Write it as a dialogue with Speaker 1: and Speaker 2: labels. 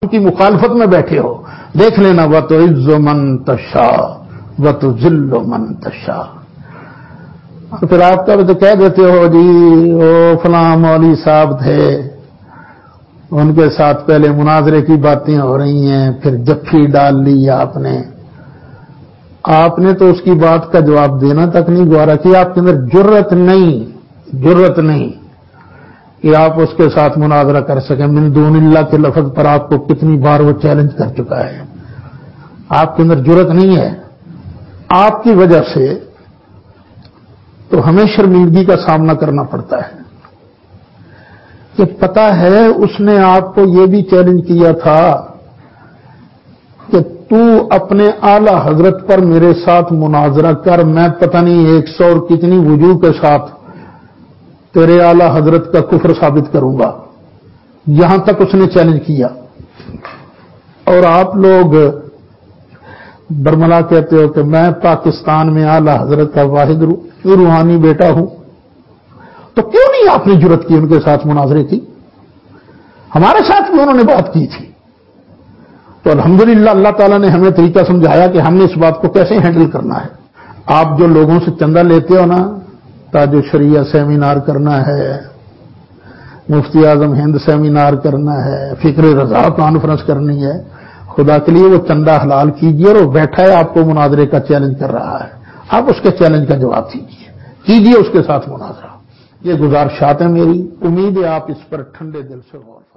Speaker 1: کی مخالفت میں بیٹھے ہو، دیکھ لینا وَتُعِزُّ مَن تَشَاءُ وَتُذِلُّ مَن تَشَاءُ. پھر آپ کا تو کہہ دیتے ہو جی وہ فلاں مولوی صاحب تھے، ان کے ساتھ پہلے مناظرے کی باتیں ہو رہی ہیں، پھر جفی ڈال لی آپ نے تو اس کی بات کا جواب دینا تک نہیں گوارا کہ آپ کے اندر جرت نہیں کہ آپ اس کے ساتھ مناظرہ کر سکیں. من دون اللہ کے لفظ پر آپ کو کتنی بار وہ چیلنج کر چکا ہے. آپ کے اندر جرت نہیں ہے. آپ کی وجہ سے تو ہمیں شرمندگی کا سامنا کرنا پڑتا ہے کہ پتہ ہے اس نے آپ کو یہ بھی چیلنج کیا تھا کہ تو اپنے اعلی حضرت پر میرے ساتھ مناظرہ کر، میں پتہ نہیں 100 اور کتنی وجوہ کے ساتھ تیرے اعلی حضرت کا کفر ثابت کروں گا. یہاں تک اس نے چیلنج کیا. اور آپ لوگ برملا کہتے ہو کہ میں پاکستان میں اعلی حضرت کا واحد روحانی بیٹا ہوں. تو کیوں نہیں آپ نے جرت کی ان کے ساتھ مناظرے کی؟ ہمارے ساتھ بھی انہوں نے بات کی تھی. تو الحمدللہ اللہ تعالیٰ نے ہمیں طریقہ سمجھایا کہ ہم نے اس بات کو کیسے ہینڈل کرنا ہے. آپ جو لوگوں سے چندہ لیتے ہو نا، تاج الشریعہ سیمینار کرنا ہے، مفتی اعظم ہند سیمینار کرنا ہے، فکر رضا کانفرنس کرنی ہے، خدا کے لیے وہ چندہ حلال کیجیے. اور وہ بیٹھا ہے آپ کو مناظرے کا چیلنج کر رہا ہے، آپ اس کے چیلنج کا جواب کیجیے اس کے ساتھ مناظرہ. یہ گزارشات ہیں میری، امید ہے آپ اس پر ٹھنڈے دل سے غور